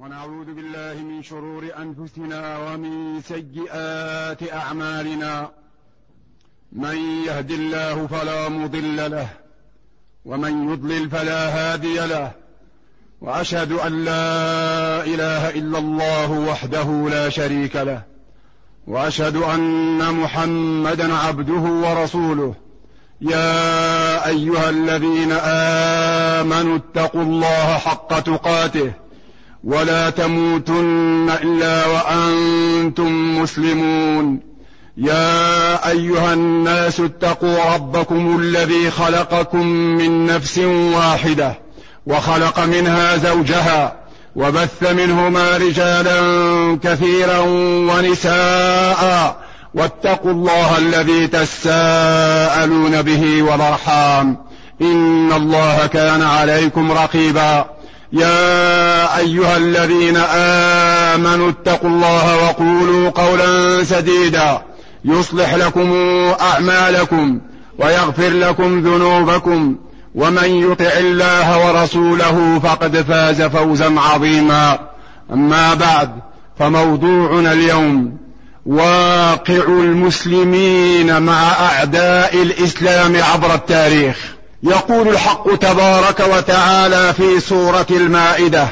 ونعوذ بالله من شرور أنفسنا ومن سيئات أعمالنا. من يهد الله فلا مضل له ومن يضلل فلا هادي له، وأشهد أن لا إله إلا الله وحده لا شريك له، وأشهد أن محمدا عبده ورسوله. يا أيها الذين آمنوا اتقوا الله حق تقاته ولا تموتن إلا وأنتم مسلمون. يا أيها الناس اتقوا ربكم الذي خلقكم من نفس واحدة وخلق منها زوجها وبث منهما رجالا كثيرا ونساء، واتقوا الله الذي تساءلون به والأرحام، إن الله كان عليكم رقيبا. يا أيها الذين آمنوا اتقوا الله وقولوا قولا سديدا يصلح لكم أعمالكم ويغفر لكم ذنوبكم، ومن يطع الله ورسوله فقد فاز فوزا عظيما. أما بعد، فموضوعنا اليوم واقع المسلمين مع أعداء الإسلام عبر التاريخ. يقول الحق تبارك وتعالى في سورة المائدة: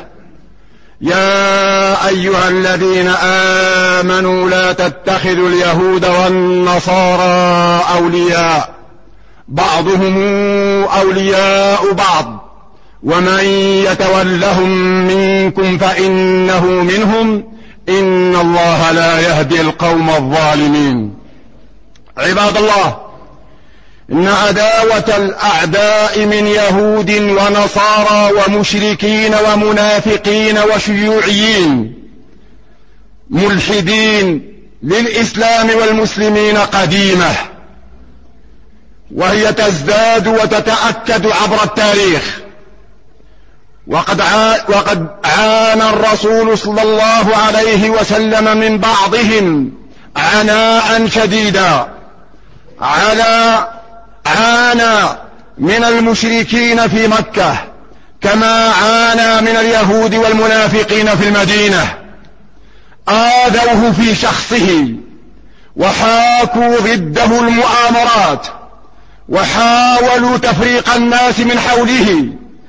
يا أيها الذين آمنوا لا تتخذوا اليهود والنصارى أولياء بعضهم أولياء بعض ومن يتولهم منكم فإنه منهم إن الله لا يهدي القوم الظالمين. عباد الله، إن عداوة الأعداء من يهود ونصارى ومشركين ومنافقين وشيوعيين ملحدين للإسلام والمسلمين قديمة، وهي تزداد وتتأكد عبر التاريخ. وقد عانى الرسول صلى الله عليه وسلم من بعضهم عناء شديدا. عانى من المشركين في مكة كما عانى من اليهود والمنافقين في المدينة. آذوه في شخصه وحاكوا ضده المؤامرات، وحاولوا تفريق الناس من حوله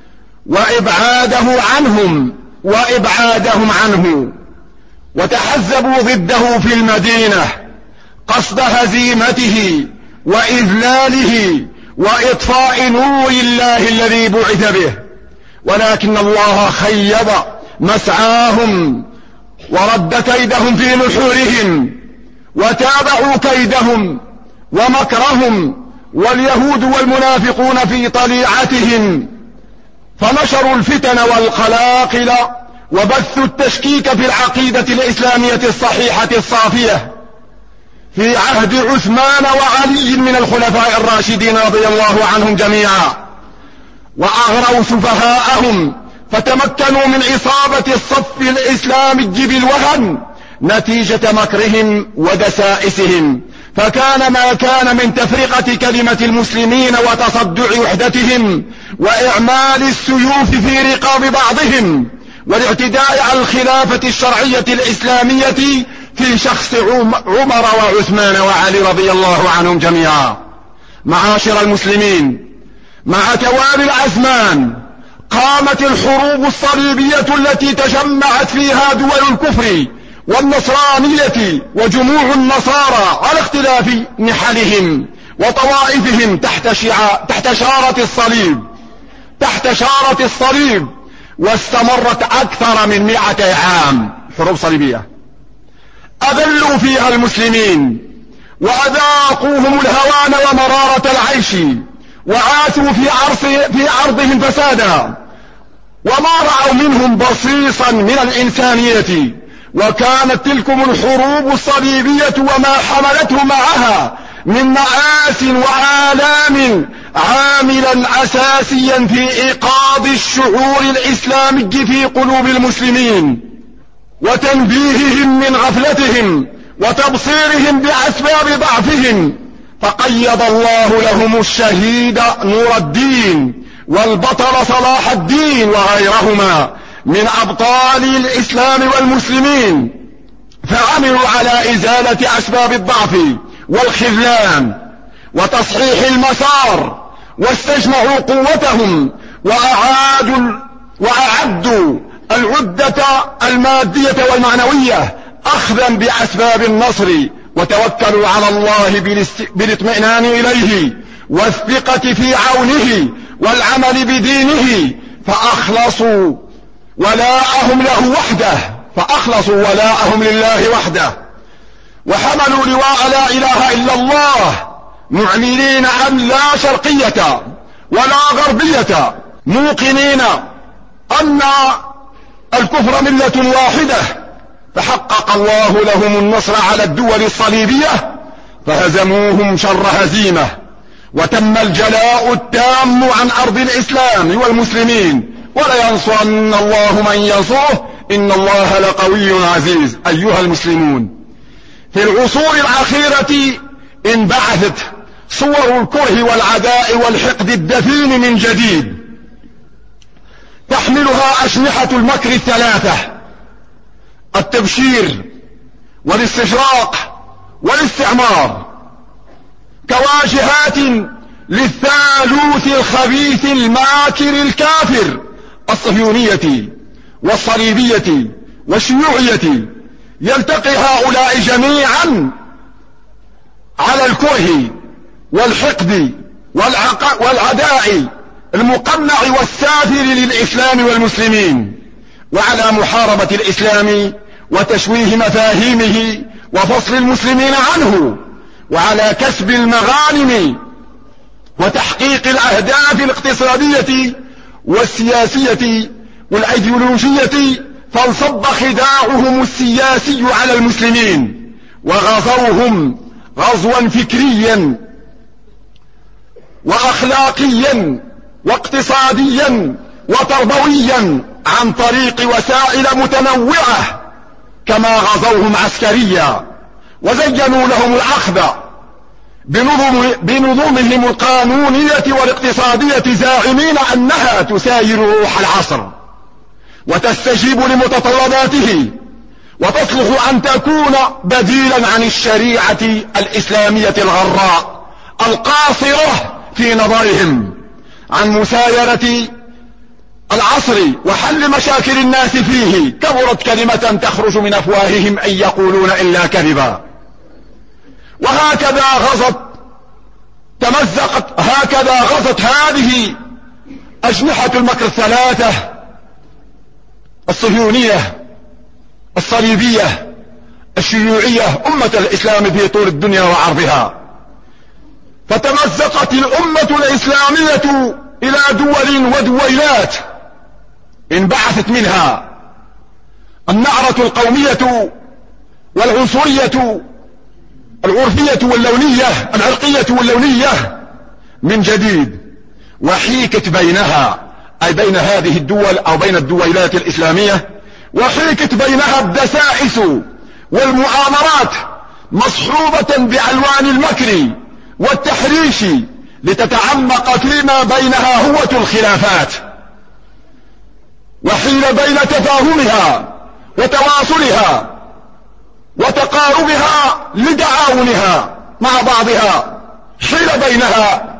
وإبعادهم عنه، وتحزبوا ضده في المدينة قصد هزيمته وإذلاله وإطفاء نور الله الذي بعث به. ولكن الله خيب مسعاهم ورد كيدهم في نحورهم، وتابعوا كيدهم ومكرهم واليهود والمنافقون في طليعتهم، فنشروا الفتن والقلاقل وبثوا التشكيك في العقيدة الإسلامية الصحيحة الصافية في عهد عثمان وعلي من الخلفاء الراشدين رضي الله عنهم جميعا، وأغروا سفهاءهم فتمكنوا من إصابة الصف الإسلامي بالوهن نتيجة مكرهم ودسائسهم. فكان ما كان من تفرقة كلمة المسلمين وتصدع وحدتهم وإعمال السيوف في رقاب بعضهم والاعتداء على الخلافة الشرعية الإسلامية في شخص عمر وعثمان وعلي رضي الله عنهم جميعا. معاشر المسلمين، مع توالي الأزمان قامت الحروب الصليبية التي تجمعت فيها دول الكفر والنصرانية وجموع النصارى على اختلاف نحلهم وطوائفهم تحت شارة الصليب، واستمرت أكثر من 100 عام. حروب صليبية أذلوا فيها المسلمين وأذاقوهم الهوان ومرارة العيش، وعاثوا في عرضهم فسادا، وما رأوا منهم بصيصا من الإنسانية. وكانت تلكم الحروب الصليبية وما حملته معها من مآس وآلام عاملا أساسيا في إيقاظ الشعور الإسلامي في قلوب المسلمين وتنبيههم من غفلتهم وتبصيرهم بأسباب ضعفهم. فقيض الله لهم الشهيد نور الدين والبطل صلاح الدين وغيرهما من أبطال الإسلام والمسلمين، فعملوا على إزالة أسباب الضعف والخذلان وتصحيح المسار، واستجمعوا قوتهم وأعدوا العدة المادية والمعنوية أخذا بأسباب النصر، وتوكلوا على الله بالاطمئنان إليه والثقة في عونه والعمل بدينه، فأخلصوا ولاءهم لله وحده، وحملوا لواء لا إله إلا الله، معلنين أن لا شرقية ولا غربية، موقنين أن الكفر ملة واحدة، فحقق الله لهم النصر على الدول الصليبية فهزموهم شر هزيمة، وتم الجلاء التام عن أرض الإسلام والمسلمين، ولينصرن الله من ينصره إن الله لقوي عزيز. أيها المسلمون، في العصور الأخيرة انبعثت صور الكره والعداء والحقد الدفين من جديد، تحملها أجنحة المكر الثلاثة: التبشير والاستشراق والاستعمار، كواجهات للثالوث الخبيث الماكر الكافر الصهيونية والصليبية والشيوعية. يلتقي هؤلاء جميعا على الكره والحقد والعداء المقنع والسافر للإسلام والمسلمين، وعلى محاربة الإسلام وتشويه مفاهيمه وفصل المسلمين عنه، وعلى كسب المغانم وتحقيق الأهداف الاقتصادية والسياسية والأيديولوجية. فانصب خداعهم السياسي على المسلمين، وغزوهم غزوا فكريا وأخلاقيا واقتصاديا وتربويا عن طريق وسائل متنوعة، كما غزوهم عسكريا وزينوا لهم الأخذ بنظمهم القانونية والاقتصادية، زاعمين أنها تساير روح العصر وتستجيب لمتطلباته وتصلح أن تكون بديلا عن الشريعة الإسلامية الغراء القاصرة في نظرهم عن مسايرة العصر وحل مشاكل الناس فيه. كبرت كلمة تخرج من أفواههم أن يقولون إلا كذبا. وهكذا غزت هذه أجنحة المكر الثلاثة: الصهيونية، الصليبية، الشيوعية، أمة الإسلام في طول الدنيا وعرضها. فتمزقت الأمة الإسلامية إلى دول ودويلات انبعثت منها النعرة القومية والعنصرية العرفية واللونية العرقية واللونية من جديد، وحيكت بينها، أي بين هذه الدول أو بين الدويلات الإسلامية، وحيكت بينها الدسائس والمؤامرات مصحوبة بألوان المكر والتحريش لتتعمق فيما بينها هوة الخلافات، وحيل بين تفاهمها وتواصلها وتقاربها لتعاونها مع بعضها، حيل بينها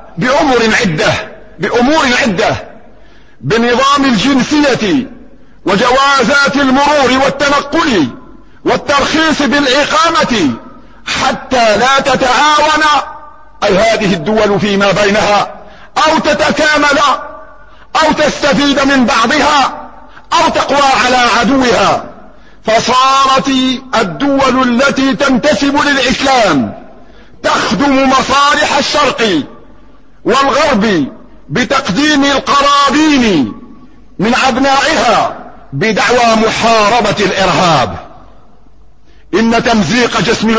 بأمور عدة بنظام الجنسية وجوازات المرور والتنقل والترخيص بالإقامة، حتى لا تتعاون أي هذه الدول فيما بينها أو تتكامل أو تستفيد من بعضها أو تقوى على عدوها. فصارت الدول التي تنتسب للإسلام تخدم مصالح الشرق والغرب بتقديم القرابين من أبنائها بدعوى محاربة الإرهاب. إن تمزيق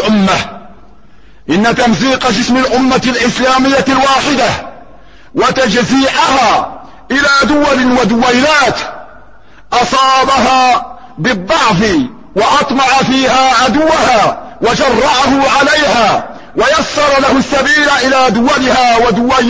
جسم الأمة الإسلامية الواحدة وتجزيئها إلى دول ودويلات أصابها بالضعف وأطمع فيها عدوها وجرعه عليها ويسر له السبيل إلى دولها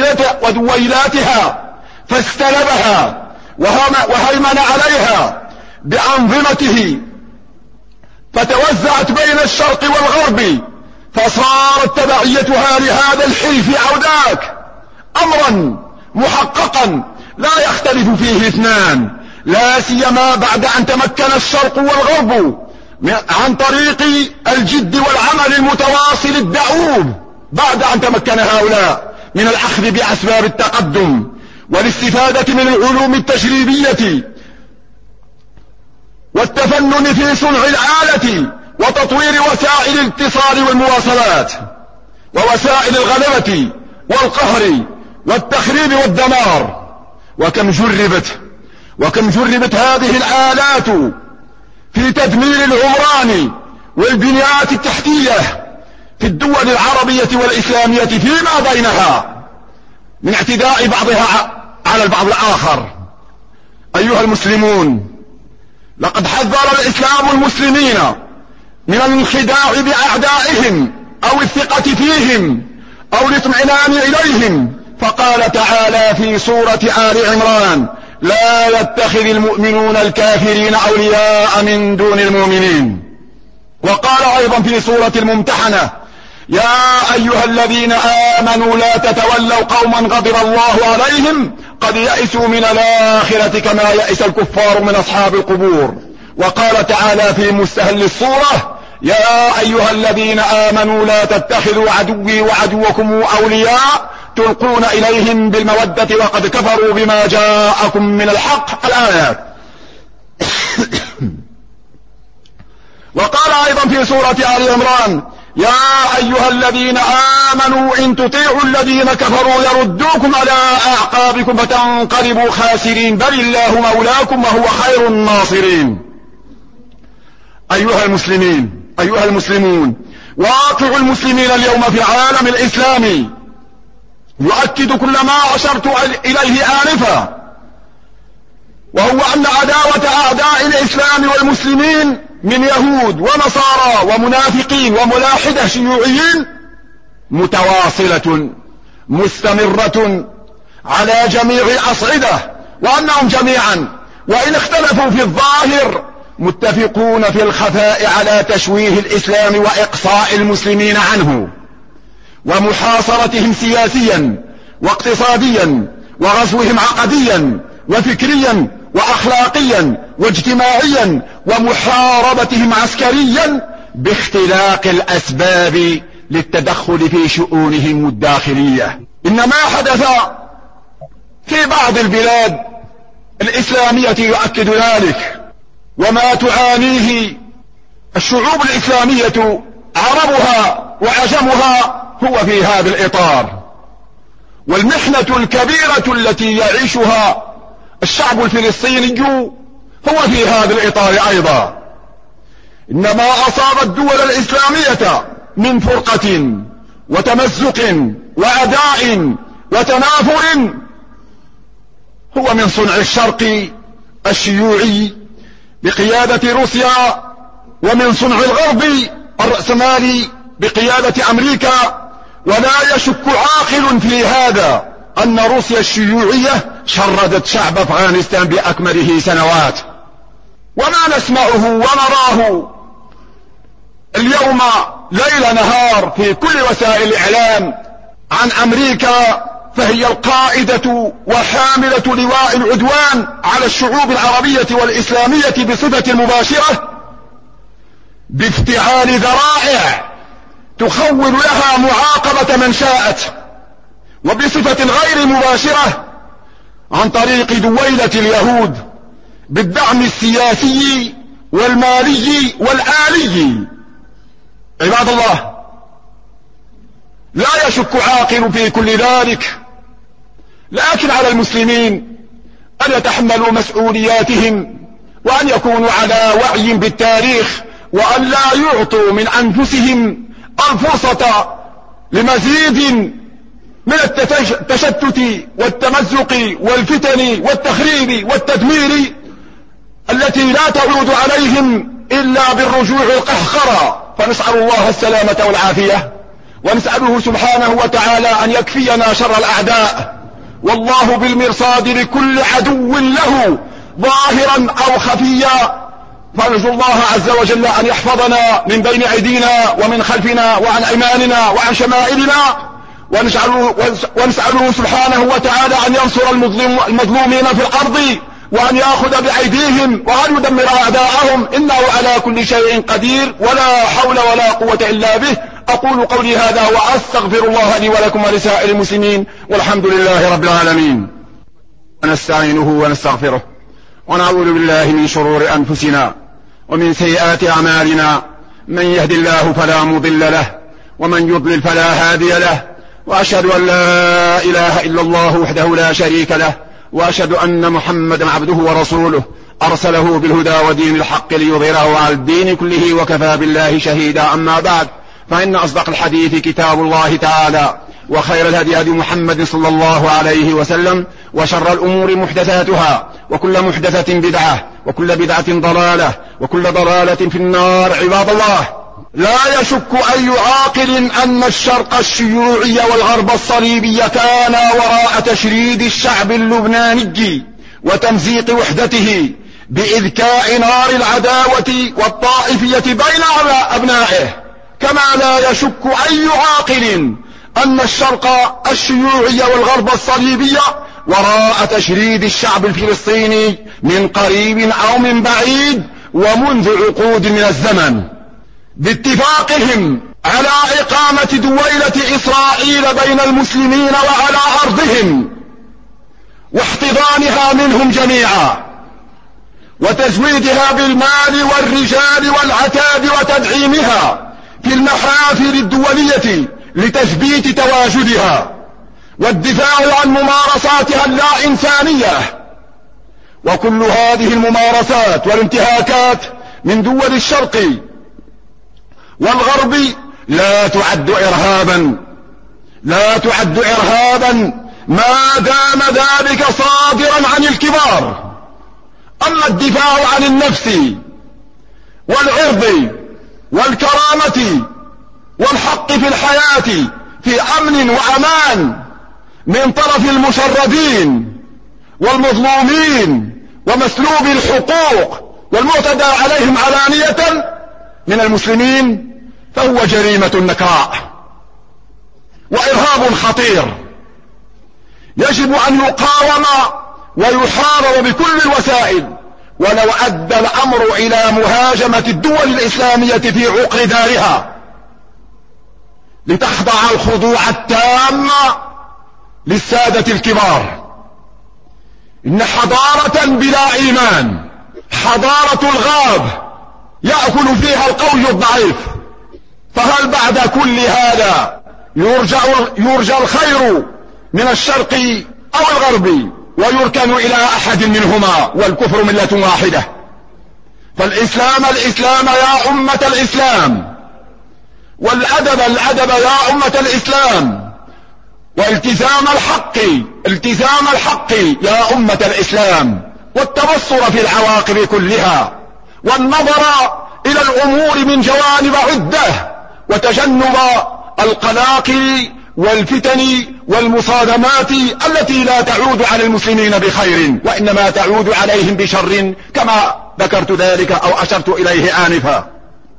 ودويلاتها، فاستلبها وهيمن عليها بأنظمته، فتوزعت بين الشرق والغرب، فصارت تبعيتها لهذا الحلف أو ذاك أمرا محققا لا يختلف فيه اثنان، لا سيما بعد أن تمكن الشرق والغرب عن طريق الجد والعمل المتواصل الدؤوب، بعد أن تمكن هؤلاء من الأخذ بأسباب التقدم والاستفادة من العلوم التجريبية والتفنن في صنع الآلة وتطوير وسائل الاتصال والمواصلات ووسائل الغلبة والقهر والتخريب والدمار. وكم جربت هذه الآلات في تدمير العمران والبنيات التحتية في الدول العربية والإسلامية فيما بينها من اعتداء بعضها على البعض الآخر. أيها المسلمون، لقد حذر الإسلام المسلمين من الانخداع بأعدائهم أو الثقة فيهم أو الاطمئنان إليهم، فقال تعالى في سورة آل عمران: لا يتخذ المؤمنون الكافرين أولياء من دون المؤمنين. وقال أيضا في سورة الممتحنة: يا أيها الذين آمنوا لا تتولوا قوما غضب الله عليهم قد يئسوا من الآخرة كما يئس الكفار من أصحاب القبور. وقال تعالى في مستهل الصورة: يا أيها الذين آمنوا لا تتخذوا عدوي وعدوكم أولياء تلقون إليهم بالمودة وقد كفروا بما جاءكم من الحق. الآيات. وقال أيضا في سورة آل عمران: يا أيها الذين آمنوا إن تطيعوا الذين كفروا يردوكم على أعقابكم فتنقلبوا خاسرين بل الله مولاكم وهو خير الناصرين. أيها المسلمون، واقع المسلمين اليوم في العالم الإسلامي يؤكد كل ما أشرت إليه آنفا، وهو أن عداوة أعداء الإسلام والمسلمين من يهود ونصارى ومنافقين وملاحدة شيوعيين متواصلة مستمرة على جميع الأصعدة، وأنهم جميعا وإن اختلفوا في الظاهر متفقون في الخفاء على تشويه الإسلام وإقصاء المسلمين عنه ومحاصرتهم سياسيا واقتصاديا وغزوهم عقديا وفكريا وأخلاقيا واجتماعيا ومحاربتهم عسكريا باختلاق الأسباب للتدخل في شؤونهم الداخلية. إن ما حدث في بعض البلاد الإسلامية يؤكد ذلك، وما تعانيه الشعوب الإسلامية عربها وعجمها هو في هذا الإطار. والمحنة الكبيرة التي يعيشها الشعب الفلسطيني هو في هذا الإطار أيضا. إنما أصاب الدول الإسلامية من فرقة وتمزق وعداء وتنافر هو من صنع الشرق الشيوعي بقيادة روسيا، ومن صنع الغرب الرأسمالي بقيادة أمريكا. ولا يشك عاقل في هذا أن روسيا الشيوعية شردت شعب أفغانستان بأكمله سنوات. وما نسمعه ونراه اليوم ليل نهار في كل وسائل الإعلام عن أمريكا، فهي القائدة وحاملة لواء العدوان على الشعوب العربية والإسلامية بصفة مباشرة، بافتعال ذرائع تخول لها معاقبة من شاءت، وبصفة غير مباشرة عن طريق دويلة اليهود بالدعم السياسي والمالي والآلي. عباد الله، لا يشك عاقل في كل ذلك، لكن على المسلمين أن يتحملوا مسؤولياتهم وأن يكونوا على وعي بالتاريخ، وأن لا يعطوا من أنفسهم الفرصة لمزيد من التشتت والتمزق والفتن والتخريب والتدمير التي لا تعود عليهم إلا بالرجوع القهقرى. فنسأل الله السلامة والعافية، ونسأله سبحانه وتعالى أن يكفينا شر الأعداء، والله بالمرصاد لكل عدو له ظاهرا أو خفيا، فنرجو الله عز وجل أن يحفظنا من بين أيدينا ومن خلفنا وعن أيماننا وعن شمائلنا، ونسأله سبحانه وتعالى أن ينصر المظلومين في الأرض، وأن يأخذ بأيديهم وأن يدمر أعداءهم، إنه على كل شيء قدير، ولا حول ولا قوة إلا به. أقول قولي هذا وأستغفر الله لي ولكم ولسائر المسلمين، والحمد لله رب العالمين. ونستعينه ونستغفره، ونعوذ بالله من شرور أنفسنا ومن سيئات أعمالنا، من يهد الله فلا مضل له ومن يضلل فلا هادي له، وأشهد أن لا إله إلا الله وحده لا شريك له، وأشهد أن محمدا عبده ورسوله أرسله بالهدى ودين الحق ليظهره على الدين كله، وكفى بالله شهيدا. أما بعد، فإن أصدق الحديث كتاب الله تعالى، وخير الهدي هدي محمد صلى الله عليه وسلم، وشر الأمور محدثاتها، وكل محدثة بدعة، وكل بدعة ضلالة، وكل ضلالة في النار. عباد الله، لا يشك أي عاقل أن الشرق الشيوعي والغرب الصليبي كانا وراء تشريد الشعب اللبناني وتمزيق وحدته بإذكاء نار العداوة والطائفية بين أبنائه، كما لا يشك أي عاقل أن الشرق الشيوعي والغرب الصليبي وراء تشريد الشعب الفلسطيني من قريب أو من بعيد ومنذ عقود من الزمن، باتفاقهم على إقامة دويلة إسرائيل بين المسلمين وعلى أرضهم، واحتضانها منهم جميعا، وتزويدها بالمال والرجال والعتاد، وتدعيمها في المحافل الدولية لتثبيت تواجدها، والدفاع عن ممارساتها اللا إنسانية. وكل هذه الممارسات والانتهاكات من دول الشرق والغرب لا تعد إرهابا ما دام ذلك صادرا عن الكبار. أما الدفاع عن النفس والعرض والكرامة والحق في الحياة في أمن وأمان من طرف المشردين والمظلومين ومسلوب الحقوق والمعتدى عليهم علانية من المسلمين، فهو جريمة نكراء وإرهاب خطير، يجب أن يقاوم ويحارب بكل الوسائل، ولو أدى الأمر إلى مهاجمة الدول الإسلامية في عقر دارها لتخضع الخضوع التام للسادة الكبار. إن حضارة بلا إيمان حضارة الغاب يأكل فيها القوي الضعيف، فهل بعد كل هذا يرجى الخير من الشرق أو الغرب ويركن إلى أحد منهما، والكفر ملة واحدة؟ فالإسلام يا أمة الإسلام، والأدب يا أمة الإسلام، والتزام الحق يا أمة الإسلام، والتبصر في العواقب كلها، والنظر إلى الأمور من جوانب عدة، وتجنب القلاقل والفتن والمصادمات التي لا تعود على المسلمين بخير، وإنما تعود عليهم بشر، كما ذكرت ذلك أو أشرت إليه آنفا.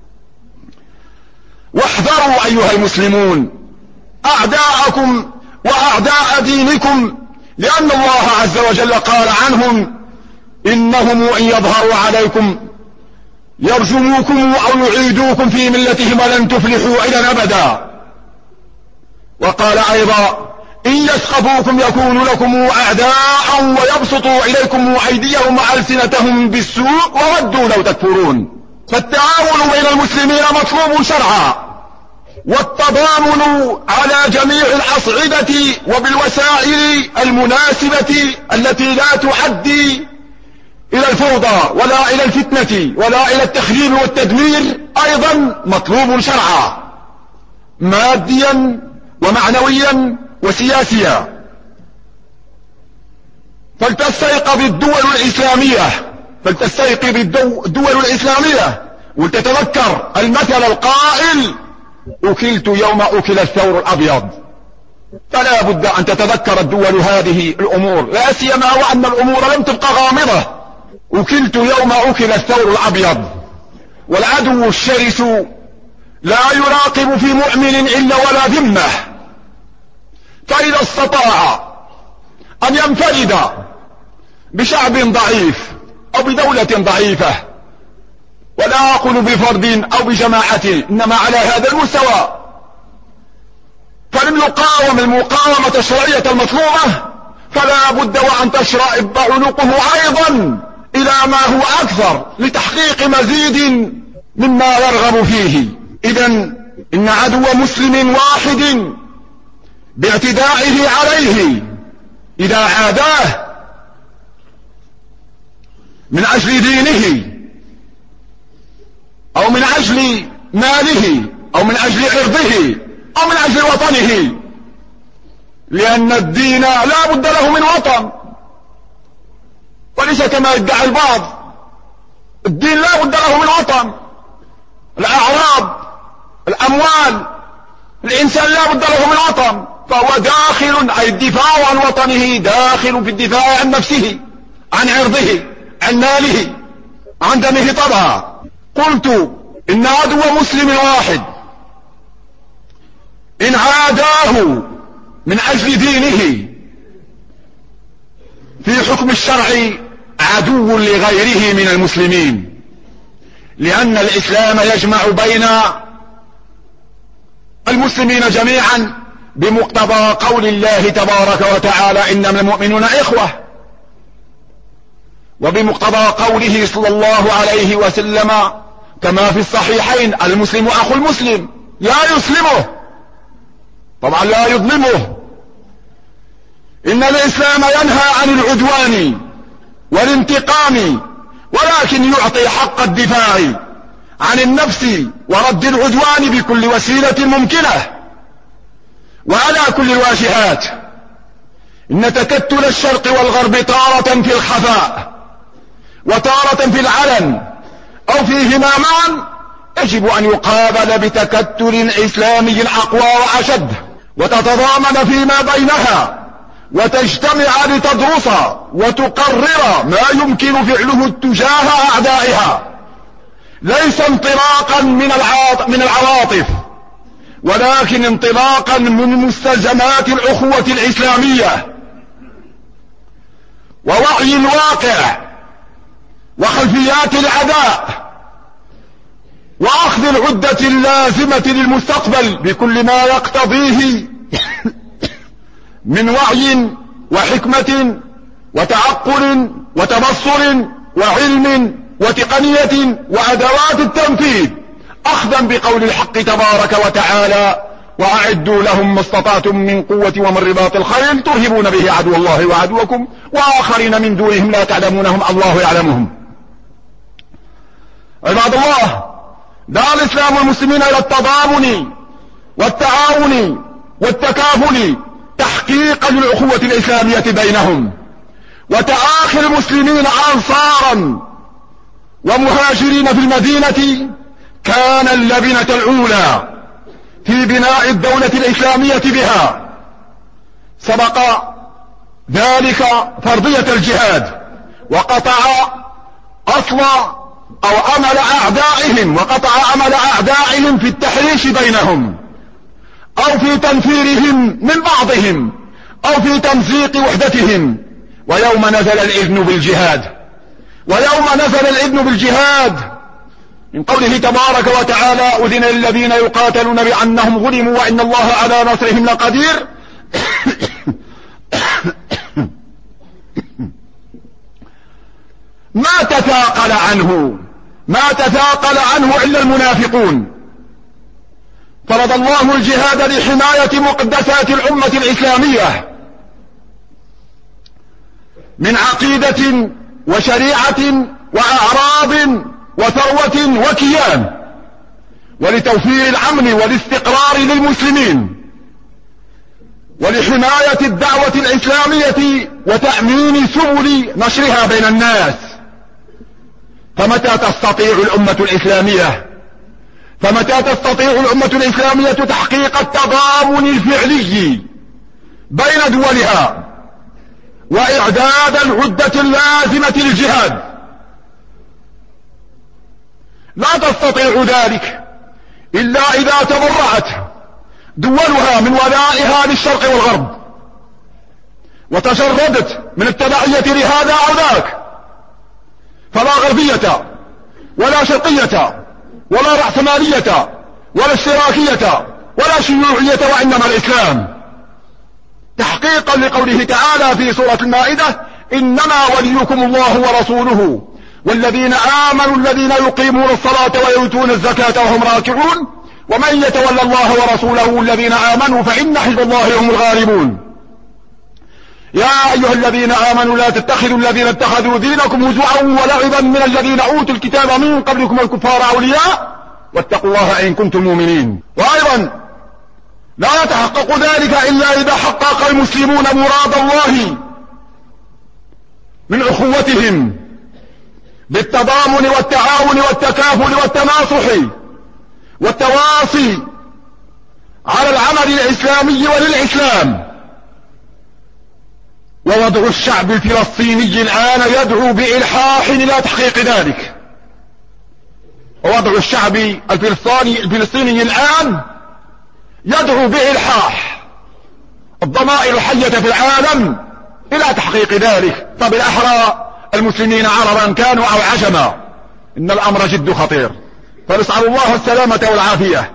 واحذروا أيها المسلمون أعداءكم وأعداء دينكم، لأن الله عز وجل قال عنهم: إنهم إن يظهروا عليكم يرجموكم أو يعيدوكم في ملتهم ولن تفلحوا إذا أبدا. وقال أيضا: إن يثقفوكم يكونوا لكم أعداء ويبسطوا إليكم أيديهم وألسنتهم بالسوء وودوا لو تكفرون. فالتعاون بين المسلمين مطلوب شرعا، والتضامن على جميع الأصعدة وبالوسائل المناسبة التي لا تؤدي إلى الفوضى ولا إلى الفتنة ولا إلى التخريب والتدمير أيضا مطلوب شرعا، ماديا ومعنويا وسياسيا. فلتستيقظ الدول الإسلامية وتتذكر المثل القائل: أكلت يوم أكل الثور الأبيض. فلا بد أن تتذكر الدول هذه الأمور، لا سيما وأن الأمور لم تبقى غامضة، أكلت يوم أكل الثور الأبيض، والعدو الشرس لا يراقب في مؤمن إلا ولا ذمة، فإذا استطاع أن ينفرد بشعب ضعيف أو بدولة ضعيفة، ولا أقول بفرد أو بجماعة، إنما على هذا المستوى، فلم يقاوم المقاومة الشرعية المطلوبة، فلا بد وأن تشرب عنقه أيضا إلى ما هو أكثر لتحقيق مزيد مما يرغب فيه. إذن إن عدو مسلم واحد باعتدائه عليه إذا عاداه من أجل دينه أو من أجل ماله أو من أجل عرضه أو من أجل وطنه، لأن الدين لا بد له من وطن، وليس كما يدعي البعض، الدين لا بد له من وطن. الأعراض، الأموال، الإنسان لا بد له من وطن، فهو داخل، أي الدفاع عن وطنه داخل في الدفاع عن نفسه، عن عرضه، عن ماله، عن دمه طبعا. قلت إن عدو مسلم واحد إن عاداه من أجل دينه في حكم الشرع عدو لغيره من المسلمين، لأن الإسلام يجمع بين المسلمين جميعا بمقتضى قول الله تبارك وتعالى إنما المؤمنون إخوة، وبمقتضى قوله صلى الله عليه وسلم كما في الصحيحين المسلم أخو المسلم لا يسلمه، طبعا لا يظلمه. إن الإسلام ينهى عن العدوان والانتقام، ولكن يعطي حق الدفاع عن النفس ورد العدوان بكل وسيلة ممكنة وعلى كل الواجهات. إن تكتل الشرق والغرب تارة في الخفاء وتارة في العلن أو فيهما معا يجب أن يقابل بتكتل إسلامي أقوى وأشد، وتتضامن فيما بينها وتجتمع لتدرس وتقرر ما يمكن فعله تجاه أعدائها، ليس انطلاقا من العواطف، ولكن انطلاقا من مستلزمات الأخوة الإسلامية ووعي الواقع وخلفيات العداء، وأخذ العدة اللازمة للمستقبل بكل ما يقتضيه من وعي وحكمة وتعقل وتبصر وعلم وتقنية وأدوات التنفيذ، أخذا بقول الحق تبارك وتعالى وأعدوا لهم ما استطعتم من قوة ومن رباط الخيل ترهبون به عدو الله وعدوكم وآخرين من دونهم لا تعلمونهم الله يعلمهم. عباد الله، دعا الإسلام المسلمين إلى التضامن والتعاون والتكافل تحقيقا للأخوة الإسلامية بينهم، وتآخي المسلمين أنصارا ومهاجرين في المدينة كان اللبنة الأولى في بناء الدولة الإسلامية بها. سبق ذلك فرضية الجهاد، وقطع أصل أو أمل أعدائهم، وقطع أمل أعدائهم في التحريش بينهم أو في تنفيرهم من بعضهم أو في تمزيق وحدتهم. ويوم نزل الإذن بالجهاد من قوله تبارك وتعالى أذن للذين يقاتلون بأنهم ظلموا وإن الله على نصرهم لقدير. ما تثاقل عنه إلا المنافقون. فرض الله الجهاد لحماية مقدسات الأمة الإسلامية من عقيدة وشريعة وأعراض وثروة وكيان، ولتوفير الأمن والاستقرار للمسلمين، ولحماية الدعوة الإسلامية وتأمين سبل نشرها بين الناس. فمتى تستطيع الأمة الإسلامية تحقيق التضامن الفعلي بين دولها وإعداد العدة اللازمة للجهاد لا تستطيع ذلك إلا إذا تبرأت دولها من ولائها للشرق والغرب، وتجردت من التبعية لهذا أو ذاك، فلا غربية ولا شرقية ولا رأسمالية ولا اشتراكية ولا شيوعية، وإنما الإسلام، تحقيقا لقوله تعالى في سورة المائدة: إنما وليكم الله ورسوله والذين آمنوا الذين يقيمون الصلاة ويؤتون الزكاة وهم راكعون ومن يتولى الله ورسوله الذين آمنوا فإن حزب الله هم الغالبون. يا أيها الذين آمنوا لا تتخذوا الذين اتخذوا دينكم هزوا ولعبا من الذين أوتوا الكتاب من قبلكم الكفار أولياء واتقوا الله إن كنتم مؤمنين. وأيضا لا يتحقق ذلك إلا إذا حقق المسلمون مراد الله من أخوتهم بالتضامن والتعاون والتكافل والتناصح والتواصي على العمل الإسلامي وللإسلام. ووضع الشعب الفلسطيني الآن يدعو بإلحاح إلى تحقيق ذلك، ووضع الشعب الفلسطيني الآن يدعو بإلحاح الضمائر الحية في العالم إلى تحقيق ذلك، فبالأحرى المسلمين عربا كانوا أو عجما. إن الأمر جد خطير، فنسأل الله السلامة والعافية.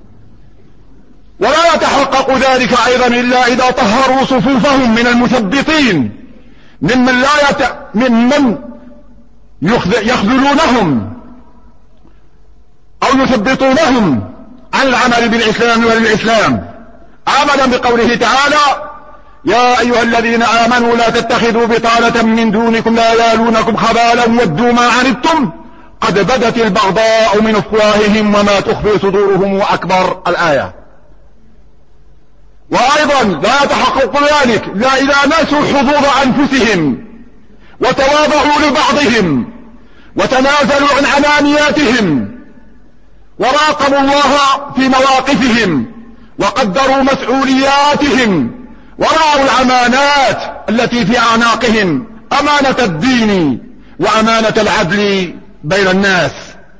ولا يتحقق ذلك أيضا إلا إذا طهروا صفوفهم من المثبطين ممن يخذلونهم أو يثبطونهم عن العمل بالإسلام وللإسلام، عملا بقوله تعالى: يا أيها الذين آمنوا لا تتخذوا بطانة من دونكم لا يالونكم خبالا ودوا ما عنتم قد بدت البغضاء من أفواههم وما تخفي صدورهم أكبر. الآية. وأيضا لا يتحقق ذلك لا إذا نسوا حظوظ أنفسهم وتواضعوا لبعضهم وتنازلوا عن عنانياتهم وراقبوا الله في مواقفهم وقدروا مسؤولياتهم ورعوا الأمانات التي في أعناقهم، أمانة الدين وأمانة العدل بين الناس.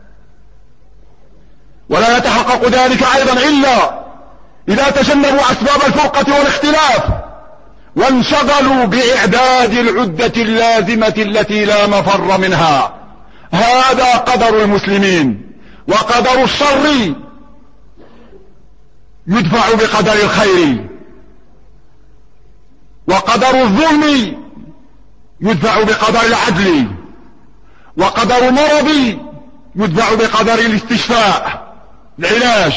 ولا يتحقق ذلك أيضا إلا إذا تجنبوا أسباب الفرقة والاختلاف وانشغلوا بإعداد العدة اللازمة التي لا مفر منها. هذا قدر المسلمين، وقدر الشر يدفع بقدر الخير، وقدر الظلم يدفع بقدر العدل، وقدر المرض يدفع بقدر الاستشفاء العلاج،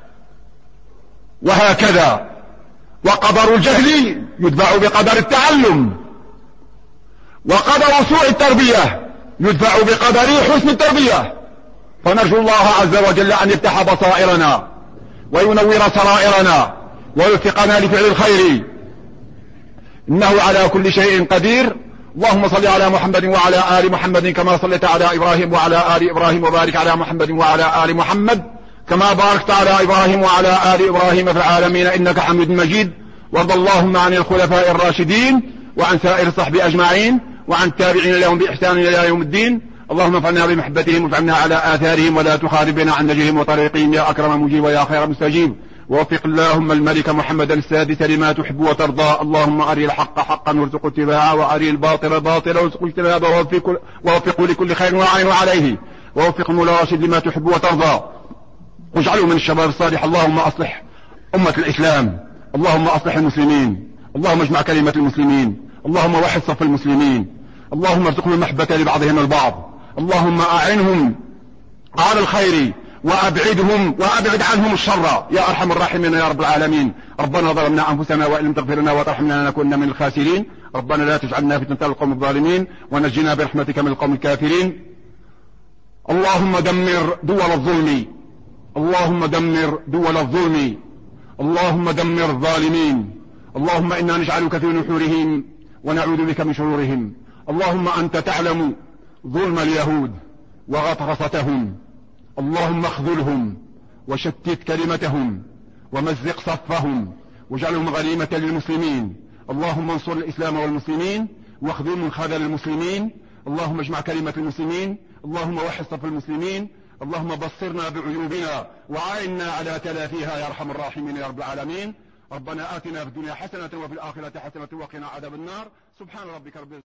وهكذا. وقدر الجهل يدفع بقدر التعلم، وقدر سوء التربية يدفع بقدر حسن التربية. فنرجو الله عز وجل أن يفتح بصائرنا وينور سرائرنا ويوفقنا لفعل الخير، إنه على كل شيء قدير. اللهم صل على محمد وعلى آل محمد كما صليت على إبراهيم وعلى آل إبراهيم، وبارك على محمد وعلى آل محمد كما باركت على إبراهيم وعلى آل إبراهيم في العالمين إنك حميد مجيد. وارض اللهم عن الخلفاء الراشدين وعن سائر الصحب أجمعين وعن التابعين لهم بإحسان إلى يوم الدين. اللهم انفعنا بمحبتهم وانفعنا على آثارهم ولا تخالف بنا عن نهجهم وطريقهم يا أكرم مجيب ويا خير مستجيب. ووفق اللهم الملك محمد السادس لما تحب وترضى. اللهم أري الحق حقا وارزق اتباعه وأري الباطل باطلا وارزق اجتنابه ووفقه لكل خير وعين عليه. ووفق المولى راشد لما تحب وترضى واجعله من الشباب الصالح. اللهم أصلح أمة الإسلام، اللهم أصلح المسلمين، اللهم اجمع كلمة المسلمين، اللهم وحد صف المسلمين، اللهم ارزقهم المحبة لبعضهم البعض، اللهم أعنهم على الخير وأبعد عنهم الشر يا أرحم الراحمين يا رب العالمين. ربنا ظلمنا أنفسنا وإن لم تغفر لنا وترحمنا لنكونن من الخاسرين. ربنا لا تجعلنا فتنة للقوم الظالمين ونجنا برحمتك من القوم الكافرين. اللهم دمر دول الظلم، اللهم دمر دول الظلم، اللهم دمر الظالمين. اللهم إنا نجعلك في نحورهم ونعوذ بك من شرورهم. اللهم أنت تعلم ظلم اليهود وغطرستهم، اللهم اخذلهم وشتت كلمتهم ومزق صفهم واجعلهم غنيمة للمسلمين. اللهم انصر الإسلام والمسلمين واخذل من خذل المسلمين. اللهم اجمع كلمة المسلمين، اللهم وحد صف المسلمين، اللهم بصرنا بعيوبنا وعائنا على تلافيها يا أرحم الراحمين يا رب العالمين. ربنا آتنا في الدنيا حسنة وفي الآخرة حسنة وقنا عذاب النار. سبحان ربك رب